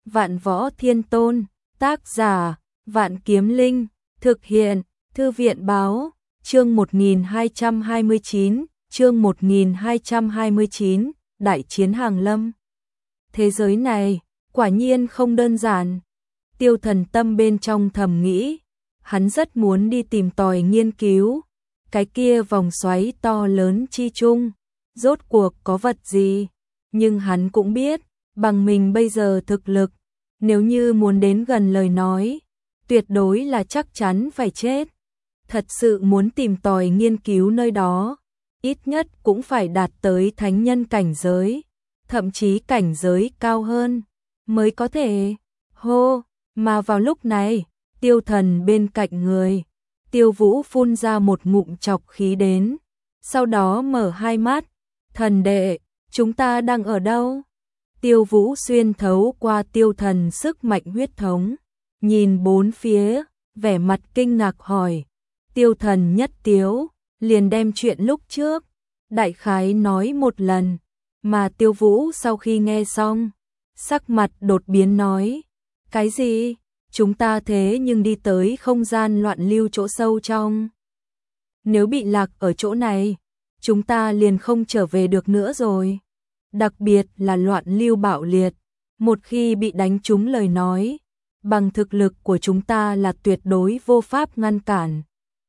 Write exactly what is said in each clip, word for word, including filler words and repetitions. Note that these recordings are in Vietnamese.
Vạn Võ Thiên Tôn, tác giả, Vạn Kiếm Linh, thực hiện, Thư viện báo, chương một nghìn hai trăm hai mươi chín, chương một nghìn hai trăm hai mươi chín, Đại chiến Hàng Lâm. Thế giới này, quả nhiên không đơn giản. Tiêu Thần tâm bên trong thầm nghĩ, hắn rất muốn đi tìm tòi nghiên cứu, cái kia vòng xoáy to lớn chi chung, rốt cuộc có vật gì, nhưng hắn cũng biết, bằng mình bây giờ thực lực, nếu như muốn đến gần lời nói, tuyệt đối là chắc chắn phải chết. Thật sự muốn tìm tòi nghiên cứu nơi đó, ít nhất cũng phải đạt tới thánh nhân cảnh giới, thậm chí cảnh giới cao hơn, mới có thể. Hô, mà vào lúc này, Tiêu Thần bên cạnh người, Tiêu Vũ phun ra một ngụm chọc khí đến, sau đó mở hai mắt, thần đệ, chúng ta đang ở đâu? Tiêu Vũ xuyên thấu qua Tiêu Thần sức mạnh huyết thống, nhìn bốn phía, vẻ mặt kinh ngạc hỏi. Tiêu Thần nhất tiếu, liền đem chuyện lúc trước, đại khái nói một lần, mà Tiêu Vũ sau khi nghe xong, sắc mặt đột biến nói, cái gì? Chúng ta thế nhưng đi tới không gian loạn lưu chỗ sâu trong. Nếu bị lạc ở chỗ này, chúng ta liền không trở về được nữa rồi. Đặc biệt là loạn lưu bạo liệt, một khi bị đánh trúng lời nói, bằng thực lực của chúng ta là tuyệt đối vô pháp ngăn cản.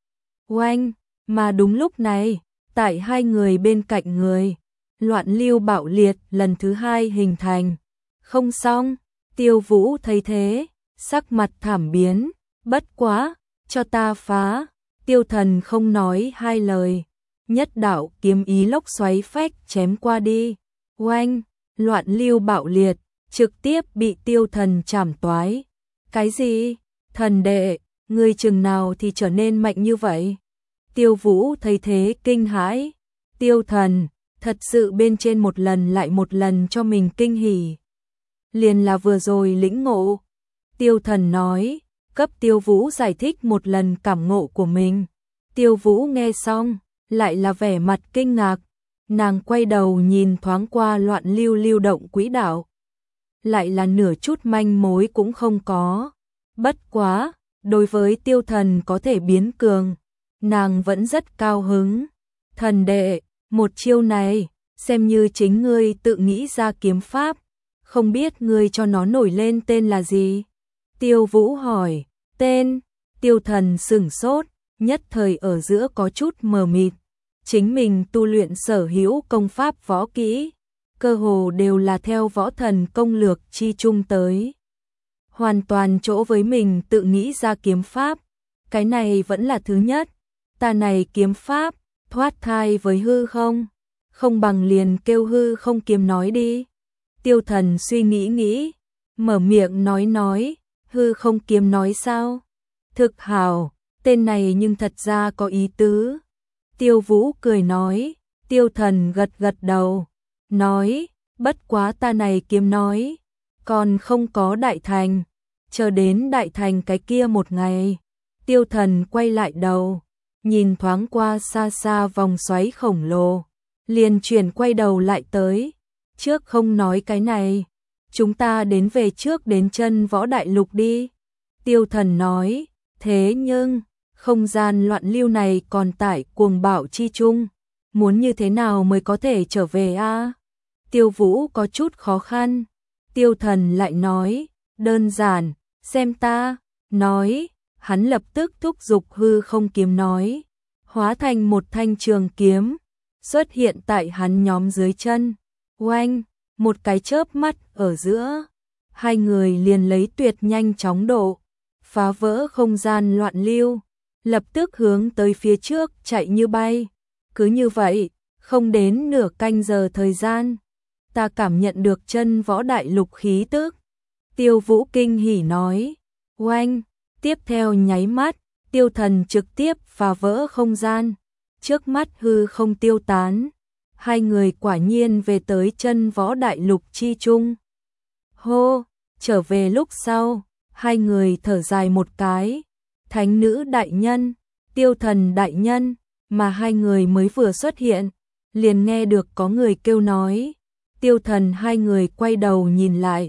Oanh, mà đúng lúc này, tại hai người bên cạnh người, loạn lưu bạo liệt lần thứ hai hình thành. Không xong, Tiêu Vũ thấy thế, sắc mặt thảm biến, bất quá, cho ta phá. Tiêu Thần không nói hai lời, nhất đạo kiếm ý lốc xoáy phách chém qua đi. Oanh, loạn lưu bạo liệt, trực tiếp bị Tiêu Thần chảm toái. Cái gì? Thần đệ, ngươi chừng nào thì trở nên mạnh như vậy? Tiêu Vũ thấy thế kinh hãi. Tiêu Thần, thật sự bên trên một lần lại một lần cho mình kinh hỉ. Liền là vừa rồi lĩnh ngộ. Tiêu Thần nói, cấp Tiêu Vũ giải thích một lần cảm ngộ của mình. Tiêu Vũ nghe xong, lại là vẻ mặt kinh ngạc. Nàng quay đầu nhìn thoáng qua loạn lưu lưu động quỹ đạo. Lại là nửa chút manh mối cũng không có. Bất quá, đối với Tiêu Thần có thể biến cường, nàng vẫn rất cao hứng. Thần đệ, một chiêu này, xem như chính ngươi tự nghĩ ra kiếm pháp, không biết ngươi cho nó nổi lên tên là gì? Tiêu Vũ hỏi, tên, Tiêu Thần sửng sốt, nhất thời ở giữa có chút mờ mịt. Chính mình tu luyện sở hữu công pháp võ kỹ, cơ hồ đều là theo võ thần công lược chi chung tới. Hoàn toàn chỗ với mình tự nghĩ ra kiếm pháp, cái này vẫn là thứ nhất. Ta này kiếm pháp, thoát thai với hư không, không bằng liền kêu hư không kiếm nói đi. Tiêu Thần suy nghĩ nghĩ, mở miệng nói nói, hư không kiếm nói sao? Thực hào, tên này nhưng thật ra có ý tứ. Tiêu Vũ cười nói, Tiêu Thần gật gật đầu, nói, bất quá ta này kiếm nói, còn không có đại thành, chờ đến đại thành cái kia một ngày. Tiêu Thần quay lại đầu, nhìn thoáng qua xa xa vòng xoáy khổng lồ, liền chuyển quay đầu lại tới, trước không nói cái này, chúng ta đến về trước đến chân võ đại lục đi. Tiêu Thần nói, thế nhưng, không gian loạn lưu này còn tại cuồng bạo chi chung, muốn như thế nào mới có thể trở về a? À? Tiêu Vũ có chút khó khăn. Tiêu Thần lại nói, đơn giản, xem ta, nói, hắn lập tức thúc giục hư không kiếm nói, hóa thành một thanh trường kiếm, xuất hiện tại hắn nhóm dưới chân. Oanh, một cái chớp mắt ở giữa, hai người liền lấy tuyệt nhanh chóng độ, phá vỡ không gian loạn lưu, lập tức hướng tới phía trước chạy như bay. Cứ như vậy, không đến nửa canh giờ thời gian, ta cảm nhận được chân võ đại lục khí tức. Tiêu Vũ kinh hỉ nói, oanh, tiếp theo nháy mắt, Tiêu Thần trực tiếp phá vỡ không gian, trước mắt hư không tiêu tán. Hai người quả nhiên về tới chân võ đại lục chi chung. Hô, trở về lúc sau, hai người thở dài một cái. Thánh nữ đại nhân, Tiêu Thần đại nhân, mà hai người mới vừa xuất hiện, liền nghe được có người kêu nói. Tiêu Thần hai người quay đầu nhìn lại,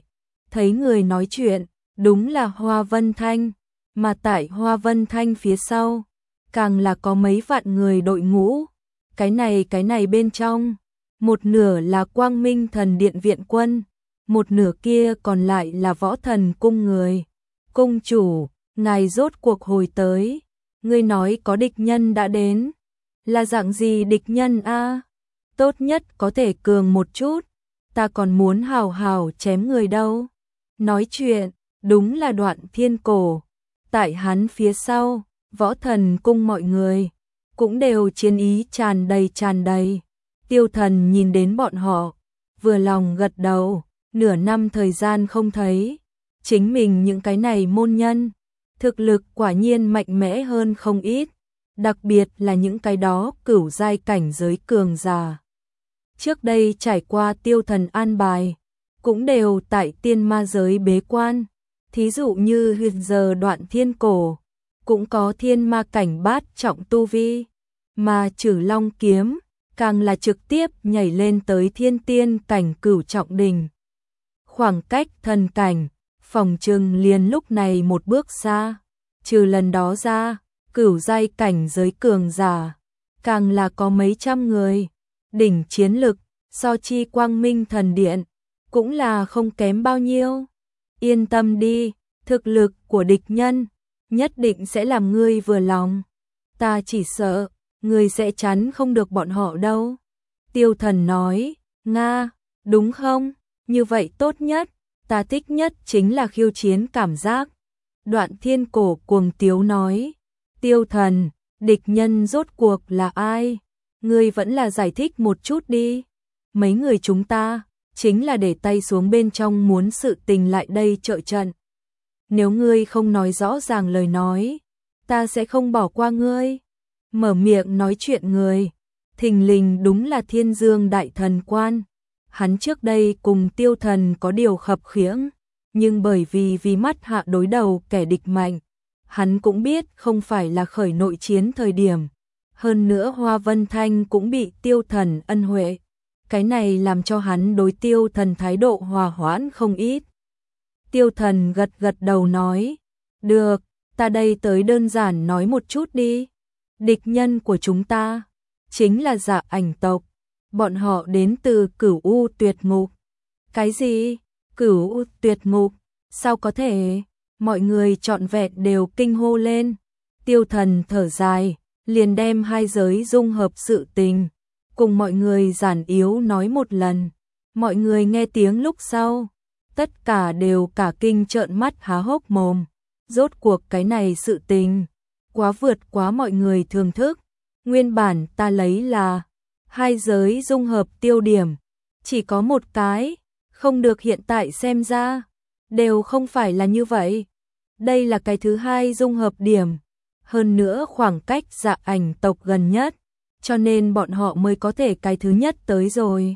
thấy người nói chuyện, đúng là Hoa Vân Thanh, mà tại Hoa Vân Thanh phía sau, càng là có mấy vạn người đội ngũ. Cái này cái này bên trong, một nửa là Quang Minh Thần Điện viện quân, một nửa kia còn lại là Võ Thần cung người. Cung chủ, ngài rốt cuộc hồi tới, ngươi nói có địch nhân đã đến. Là dạng gì địch nhân a? Tốt nhất có thể cường một chút, ta còn muốn hào hào chém người đâu. Nói chuyện, đúng là Đoạn Thiên Cổ. Tại hắn phía sau, Võ Thần cung mọi người cũng đều chiến ý tràn đầy tràn đầy. Tiêu Thần nhìn đến bọn họ, vừa lòng gật đầu, nửa năm thời gian không thấy, chính mình những cái này môn nhân, thực lực quả nhiên mạnh mẽ hơn không ít, đặc biệt là những cái đó cửu giai cảnh giới cường giả. Trước đây trải qua Tiêu Thần an bài, cũng đều tại tiên ma giới bế quan, thí dụ như hiện giờ Đoạn Thiên Cổ, cũng có thiên ma cảnh bát trọng tu vi, mà Trử Long kiếm càng là trực tiếp nhảy lên tới thiên tiên cảnh cửu trọng đỉnh. Khoảng cách thần cảnh, phòng trừng liền lúc này một bước xa, trừ lần đó ra, cửu giai cảnh giới cường giả, càng là có mấy trăm người, đỉnh chiến lực, so chi Quang Minh Thần Điện, cũng là không kém bao nhiêu. Yên tâm đi, thực lực của địch nhân, nhất định sẽ làm ngươi vừa lòng. Ta chỉ sợ, ngươi sẽ chắn không được bọn họ đâu. Tiêu Thần nói, Nga, đúng không? Như vậy tốt nhất, ta thích nhất chính là khiêu chiến cảm giác. Đoạn Thiên Cổ cuồng tiếu nói, Tiêu Thần, địch nhân rốt cuộc là ai? Ngươi vẫn là giải thích một chút đi. Mấy người chúng ta, chính là để tay xuống bên trong muốn sự tình lại đây trợ trận. Nếu ngươi không nói rõ ràng lời nói, ta sẽ không bỏ qua ngươi. Mở miệng nói chuyện người, thình lình đúng là Thiên Dương Đại Thần Quan. Hắn trước đây cùng Tiêu Thần có điều khập khiễng, nhưng bởi vì vì mắt hạ đối đầu kẻ địch mạnh, hắn cũng biết không phải là khởi nội chiến thời điểm. Hơn nữa Hoa Vân Thanh cũng bị Tiêu Thần ân huệ, cái này làm cho hắn đối Tiêu Thần thái độ hòa hoãn không ít. Tiêu Thần gật gật đầu nói, được, ta đây tới đơn giản nói một chút đi. Địch nhân của chúng ta chính là Dạ Ảnh tộc, bọn họ đến từ Cửu U Tuyệt Ngục. Cái gì? Cửu U Tuyệt Ngục? Sao có thể? Mọi người trọn vẹn đều kinh hô lên. Tiêu Thần thở dài, liền đem hai giới dung hợp sự tình, cùng mọi người giản yếu nói một lần. Mọi người nghe tiếng lúc sau, tất cả đều cả kinh trợn mắt há hốc mồm. Rốt cuộc cái này sự tình, quá vượt quá mọi người thường thức. Nguyên bản ta lấy là hai giới dung hợp tiêu điểm, chỉ có một cái, không được, hiện tại xem ra, đều không phải là như vậy. Đây là cái thứ hai dung hợp điểm, hơn nữa khoảng cách Dạ Ảnh tộc gần nhất, cho nên bọn họ mới có thể cái thứ nhất tới rồi.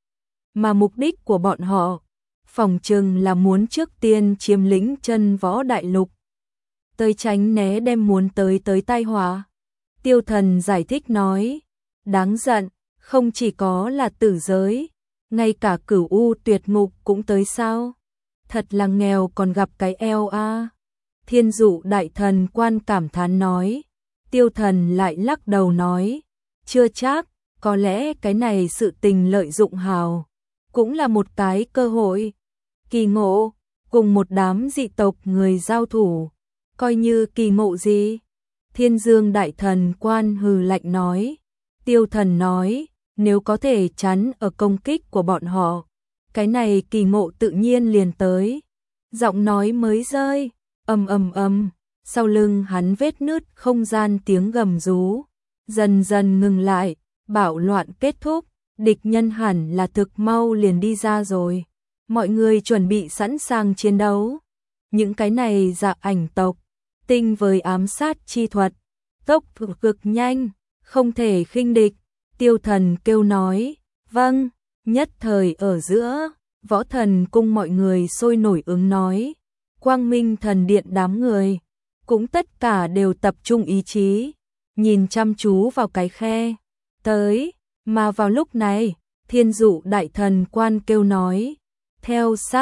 Mà mục đích của bọn họ, phỏng chừng là muốn trước tiên chiếm lĩnh chân võ đại lục, tới tránh né đem muốn tới tới tai họa. Tiêu Thần giải thích nói, đáng giận, không chỉ có là tử giới, ngay cả Cửu U Tuyệt Ngục cũng tới sao? Thật là nghèo còn gặp cái eo a. Thiên Dụ Đại Thần Quan cảm thán nói. Tiêu Thần lại lắc đầu nói, chưa chắc, có lẽ cái này sự tình lợi dụng hào, cũng là một cái cơ hội. Kỳ ngộ, cùng một đám dị tộc người giao thủ, coi như kỳ ngộ gì? Thiên Dương Đại Thần Quan hừ lạnh nói. Tiêu Thần nói, nếu có thể chắn ở công kích của bọn họ, cái này kỳ ngộ tự nhiên liền tới. Giọng nói mới rơi, ầm ầm ầm, sau lưng hắn vết nứt không gian tiếng gầm rú, dần dần ngừng lại, bạo loạn kết thúc, địch nhân hẳn là thực mau liền đi ra rồi. Mọi người chuẩn bị sẵn sàng chiến đấu. Những cái này Dạ Ảnh tộc, tinh với ám sát chi thuật, tốc độ cực nhanh, không thể khinh địch. Tiêu Thần kêu nói, vâng, nhất thời ở giữa, Võ Thần cung mọi người sôi nổi ứng nói, Quang Minh Thần Điện đám người, cũng tất cả đều tập trung ý chí, nhìn chăm chú vào cái khe, tới, mà vào lúc này, Thiên Dụ Đại Thần Quan kêu nói, theo sát,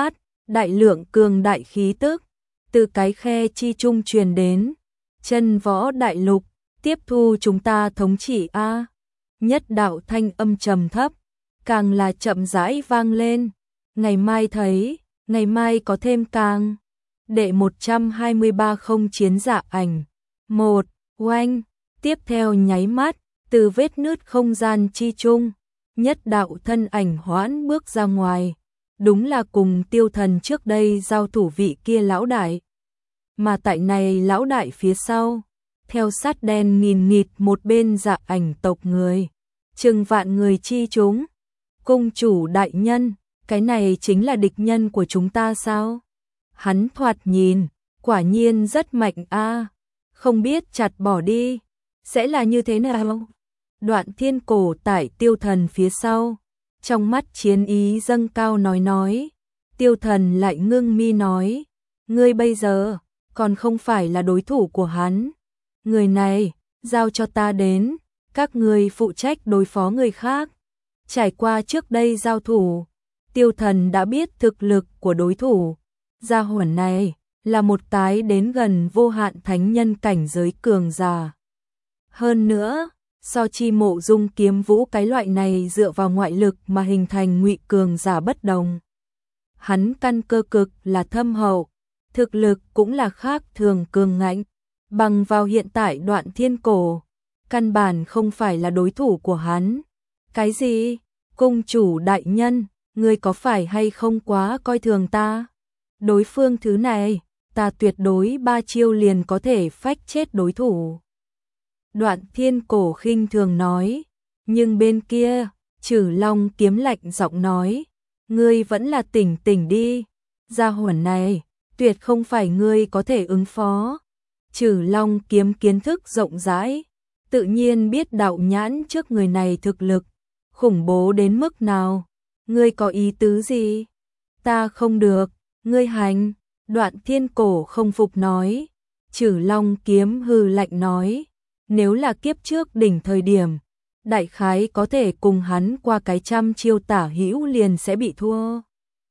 đại lượng cường đại khí tức, từ cái khe chi trung truyền đến, chân võ đại lục, tiếp thu chúng ta thống trị a. Nhất đạo thanh âm trầm thấp, càng là chậm rãi vang lên, ngày mai thấy, ngày mai có thêm càng. Đệ một trăm hai mươi ba không chiến dạ ảnh. Một, oanh, tiếp theo nháy mắt, từ vết nứt không gian chi trung, nhất đạo thân ảnh hoãn bước ra ngoài, đúng là cùng Tiêu Thần trước đây giao thủ vị kia lão đại. Mà tại này lão đại phía sau, theo sát đen nghìn nghịt một bên dạ ảnh tộc người, chừng vạn người chi chúng. Cung chủ đại nhân, cái này chính là địch nhân của chúng ta sao? Hắn thoạt nhìn, quả nhiên rất mạnh a, không biết chặt bỏ đi, sẽ là như thế nào? Đoạn Thiên Cổ tại Tiêu Thần phía sau, trong mắt chiến ý dâng cao nói nói. Tiêu Thần lại ngưng mi nói, ngươi bây giờ còn không phải là đối thủ của hắn. Người này, giao cho ta đến, các ngươi phụ trách đối phó người khác. Trải qua trước đây giao thủ, Tiêu Thần đã biết thực lực của đối thủ. Gia hỏa này là một cái đến gần vô hạn thánh nhân cảnh giới cường giả. Hơn nữa, so chi Mộ Dung Kiếm Vũ cái loại này dựa vào ngoại lực mà hình thành ngụy cường giả bất đồng. Hắn căn cơ cực là thâm hậu, thực lực cũng là khác thường cường ngạnh, bằng vào hiện tại Đoạn Thiên Cổ, căn bản không phải là đối thủ của hắn. Cái gì? Cung chủ đại nhân, ngươi có phải hay không quá coi thường ta? Đối phương thứ này, ta tuyệt đối ba chiêu liền có thể phách chết đối thủ. Đoạn Thiên Cổ khinh thường nói, nhưng bên kia, Trử Long Kiếm lạnh giọng nói, ngươi vẫn là tỉnh tỉnh đi, gia hỏa này, tuyệt không phải ngươi có thể ứng phó. Trử Long Kiếm kiến thức rộng rãi, tự nhiên biết đạo nhãn trước người này thực lực, khủng bố đến mức nào. Ngươi có ý tứ gì? Ta không được, ngươi hành. Đoạn Thiên Cổ không phục nói. Trử Long Kiếm hừ lạnh nói, nếu là kiếp trước đỉnh thời điểm, đại khái có thể cùng hắn qua cái trăm chiêu tả hữu liền sẽ bị thua.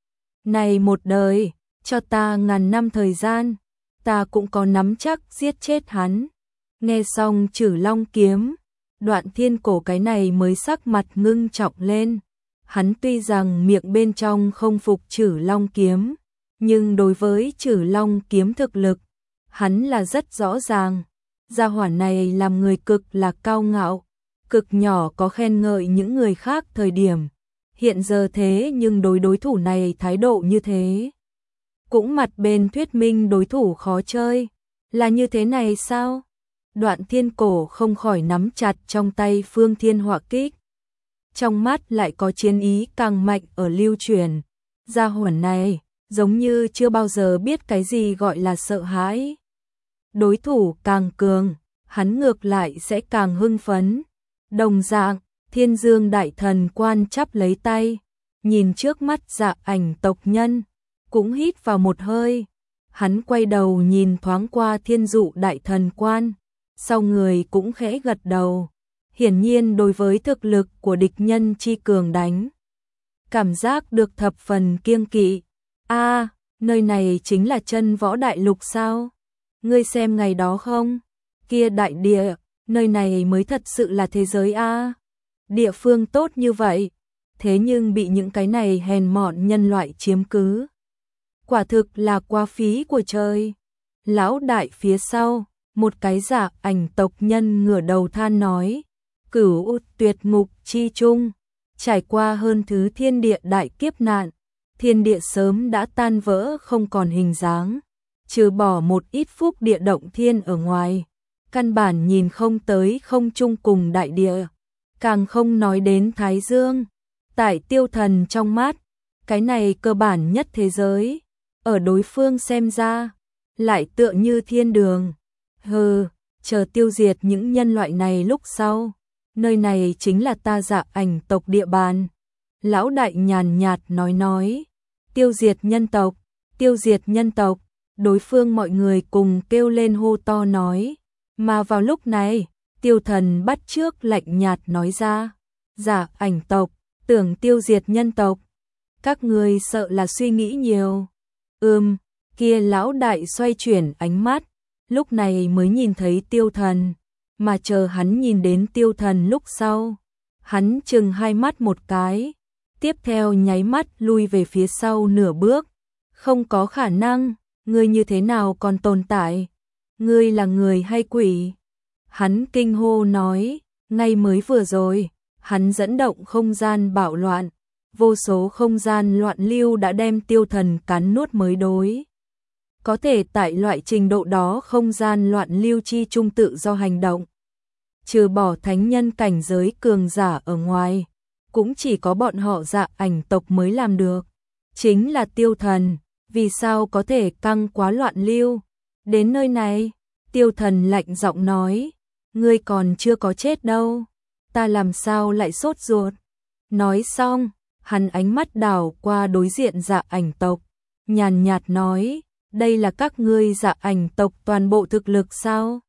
Này một đời, cho ta ngàn năm thời gian, ta cũng có nắm chắc giết chết hắn. Nghe xong Trử Long Kiếm, Đoạn Thiên Cổ cái này mới sắc mặt ngưng trọng lên. Hắn tuy rằng miệng bên trong không phục Trử Long Kiếm, nhưng đối với Trử Long Kiếm thực lực, hắn là rất rõ ràng. Gia hỏa này làm người cực là cao ngạo, cực nhỏ có khen ngợi những người khác thời điểm. Hiện giờ thế nhưng đối đối thủ này thái độ như thế, cũng mặt bên thuyết minh đối thủ khó chơi. Là như thế này sao? Đoạn Thiên Cổ không khỏi nắm chặt trong tay Phương Thiên Hỏa Kích. Trong mắt lại có chiến ý càng mạnh ở lưu truyền. Gia hỏa này, giống như chưa bao giờ biết cái gì gọi là sợ hãi. Đối thủ càng cường, hắn ngược lại sẽ càng hưng phấn. Đồng dạng, Thiên Dương Đại Thần Quan chắp lấy tay, nhìn trước mắt Dạ Ảnh tộc nhân, cũng hít vào một hơi. Hắn quay đầu nhìn thoáng qua Thiên Dụ Đại Thần Quan, sau người cũng khẽ gật đầu. Hiển nhiên đối với thực lực của địch nhân chi cường đánh, cảm giác được thập phần kiêng kỵ. A, nơi này chính là chân võ đại lục sao? Ngươi xem ngày đó không? Kia đại địa, nơi này mới thật sự là thế giới a. Địa phương tốt như vậy, thế nhưng bị những cái này hèn mọn nhân loại chiếm cứ. Quả thực là quá phí của trời. Lão đại phía sau, một cái Dạ Ảnh tộc nhân ngửa đầu than nói, Cửu Tuyệt Ngục chi chung, trải qua hơn thứ thiên địa đại kiếp nạn, thiên địa sớm đã tan vỡ không còn hình dáng, trừ bỏ một ít phúc địa động thiên ở ngoài, căn bản nhìn không tới không chung cùng đại địa, càng không nói đến Thái Dương. Tại Tiêu Thần trong mắt, cái này cơ bản nhất thế giới, ở đối phương xem ra, lại tựa như thiên đường. Hừ, chờ tiêu diệt những nhân loại này lúc sau, nơi này chính là ta Dạ Ảnh tộc địa bàn. Lão đại nhàn nhạt nói nói, tiêu diệt nhân tộc, tiêu diệt nhân tộc, đối phương mọi người cùng kêu lên hô to nói. Mà vào lúc này, Tiêu Thần bắt trước lạnh nhạt nói ra, Dạ Ảnh tộc, tưởng tiêu diệt nhân tộc, các người sợ là suy nghĩ nhiều. Ừm, kia lão đại xoay chuyển ánh mắt, lúc này mới nhìn thấy Tiêu Thần, mà chờ hắn nhìn đến Tiêu Thần lúc sau, hắn chừng hai mắt một cái, tiếp theo nháy mắt lui về phía sau nửa bước, không có khả năng, ngươi như thế nào còn tồn tại, ngươi là người hay quỷ? Hắn kinh hô nói, ngay mới vừa rồi, hắn dẫn động không gian bạo loạn, vô số không gian loạn lưu đã đem Tiêu Thần cắn nuốt mới đối. Có thể tại loại trình độ đó không gian loạn lưu chi trung tự do hành động. Trừ bỏ thánh nhân cảnh giới cường giả ở ngoài, cũng chỉ có bọn họ Dạ Ảnh tộc mới làm được. Chính là Tiêu Thần, vì sao có thể căng quá loạn lưu? Đến nơi này, Tiêu Thần lạnh giọng nói, ngươi còn chưa có chết đâu, ta làm sao lại sốt ruột? Nói xong, hắn ánh mắt đảo qua đối diện Dạ Ảnh tộc, nhàn nhạt nói, đây là các ngươi Dạ Ảnh tộc toàn bộ thực lực sao?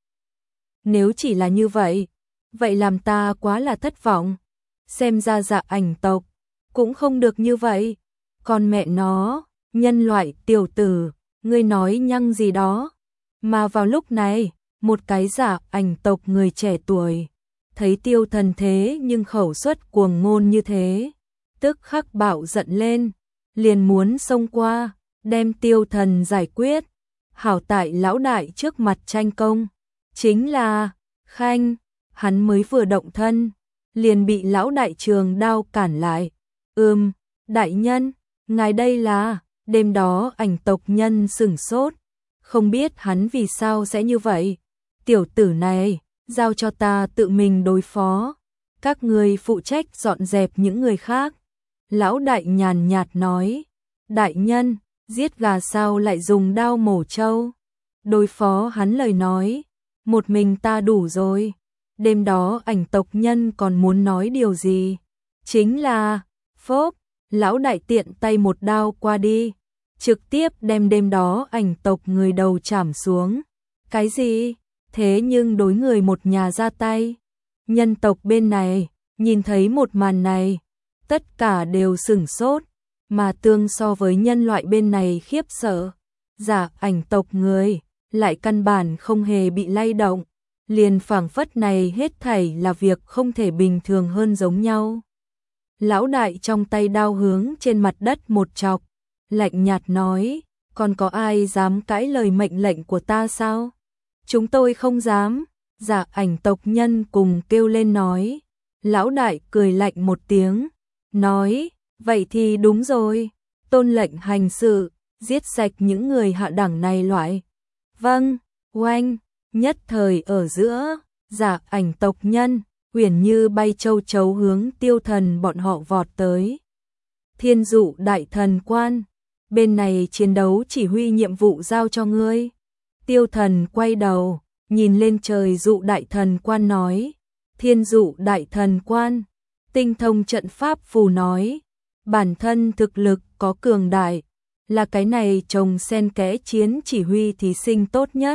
Nếu chỉ là như vậy, vậy làm ta quá là thất vọng. Xem ra Dạ Ảnh tộc cũng không được như vậy. Còn mẹ nó, nhân loại tiểu tử, ngươi nói nhăng gì đó? Mà vào lúc này, một cái Dạ Ảnh tộc người trẻ tuổi, thấy Tiêu Thần thế nhưng khẩu suất cuồng ngôn như thế, tức khắc bạo giận lên, liền muốn xông qua, đem Tiêu Thần giải quyết. Hảo tại lão đại trước mặt tranh công, chính là Khanh, hắn mới vừa động thân, liền bị lão đại trường đao cản lại. Ừm, đại nhân, ngài đây là, đêm đó Ảnh tộc nhân sửng sốt, không biết hắn vì sao sẽ như vậy. Tiểu tử này, giao cho ta tự mình đối phó, các ngươi phụ trách dọn dẹp những người khác. Lão đại nhàn nhạt nói, đại nhân, giết gà sao lại dùng đao mổ trâu? Đối phó hắn lời nói, một mình ta đủ rồi. Đêm đó Ảnh tộc nhân còn muốn nói điều gì? Chính là, phốp, lão đại tiện tay một đao qua đi, trực tiếp đem đêm đó Ảnh tộc người đầu chảm xuống. Cái gì? Thế nhưng đối người một nhà ra tay. Nhân tộc bên này, nhìn thấy một màn này, tất cả đều sửng sốt, mà tương so với nhân loại bên này khiếp sợ. Dạ Ảnh tộc người, lại căn bản không hề bị lay động, liền phảng phất này hết thảy là việc không thể bình thường hơn giống nhau. Lão đại trong tay đao hướng trên mặt đất một chọc, lạnh nhạt nói, còn có ai dám cãi lời mệnh lệnh của ta sao? Chúng tôi không dám. Dạ Ảnh tộc nhân cùng kêu lên nói. Lão đại cười lạnh một tiếng, nói, vậy thì đúng rồi, tôn lệnh hành sự, giết sạch những người hạ đẳng này loại. Vâng, oanh, nhất thời ở giữa, Dạ Ảnh tộc nhân, uyển như bay châu chấu hướng Tiêu Thần bọn họ vọt tới. Thiên Dụ đại thần quan, bên này chiến đấu chỉ huy nhiệm vụ giao cho ngươi. Tiêu Thần quay đầu, nhìn lên trời Dụ đại thần quan nói, Thiên Dụ đại thần quan, tinh thông trận pháp phù nói, bản thân thực lực có cường đại, là cái này trồng sen kẽ chiến chỉ huy thí sinh tốt nhất.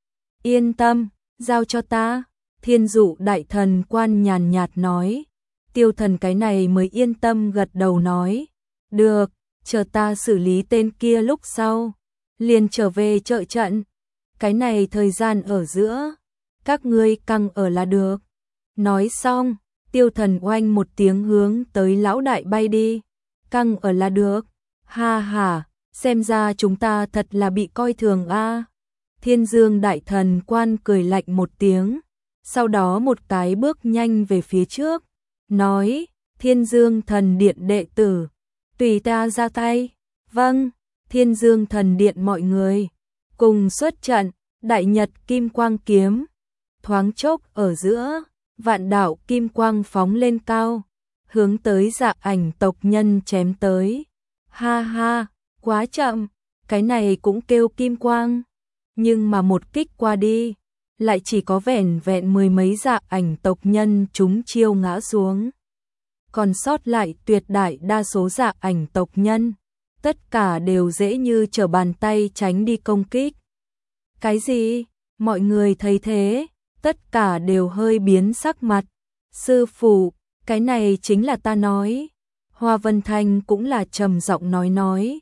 Yên tâm, giao cho ta. Thiên Dụ đại thần quan nhàn nhạt nói. Tiêu Thần cái này mới yên tâm gật đầu nói, được, chờ ta xử lý tên kia lúc sau, liền trở về trợ trận. Cái này thời gian ở giữa, các ngươi căng ở là được. Nói xong, Tiêu Thần oanh một tiếng hướng tới lão đại bay đi. Căng ở là được. Ha ha, xem ra chúng ta thật là bị coi thường a. Thiên Dương đại thần quan cười lạnh một tiếng, sau đó một cái bước nhanh về phía trước, nói, Thiên Dương thần điện đệ tử, tùy ta ra tay. Vâng, Thiên Dương thần điện mọi người, cùng xuất trận. Đại nhật kim quang kiếm, thoáng chốc ở giữa, vạn đạo kim quang phóng lên cao, hướng tới Dạ Ảnh tộc nhân chém tới. Ha ha, quá chậm, cái này cũng kêu kim quang. Nhưng mà một kích qua đi, lại chỉ có vẻn vẹn mười mấy Dạ Ảnh tộc nhân chúng chiêu ngã xuống. Còn sót lại tuyệt đại đa số Dạ Ảnh tộc nhân, tất cả đều dễ như trở bàn tay tránh đi công kích. Cái gì? Mọi người thấy thế, tất cả đều hơi biến sắc mặt. Sư phụ, cái này chính là ta nói. Hoa Vân Thanh cũng là trầm giọng nói nói.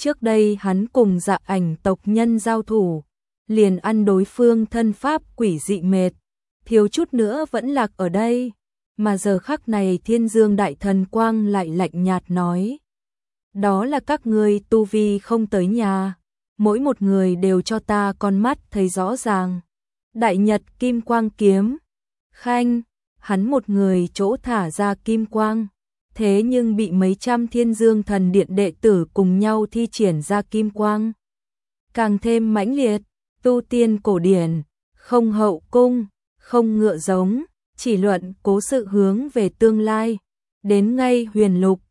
Trước đây hắn cùng Dạ Ảnh tộc nhân giao thủ, liền ăn đối phương thân pháp quỷ dị mệt, thiếu chút nữa vẫn lạc ở đây, mà giờ khắc này Thiên Dương Đại Thần Quang lại lạnh nhạt nói: "Đó là các ngươi tu vi không tới nhà, mỗi một người đều cho ta con mắt thấy rõ ràng." Đại Nhật Kim Quang kiếm, khanh, hắn một người chỗ thả ra kim quang, thế nhưng bị mấy trăm Thiên Dương Thần Điện đệ tử cùng nhau thi triển ra kim quang, càng thêm mãnh liệt. Tu tiên cổ điển, không hậu cung, không ngựa giống, chỉ luận cố sự hướng về tương lai. Đến ngay huyền lục,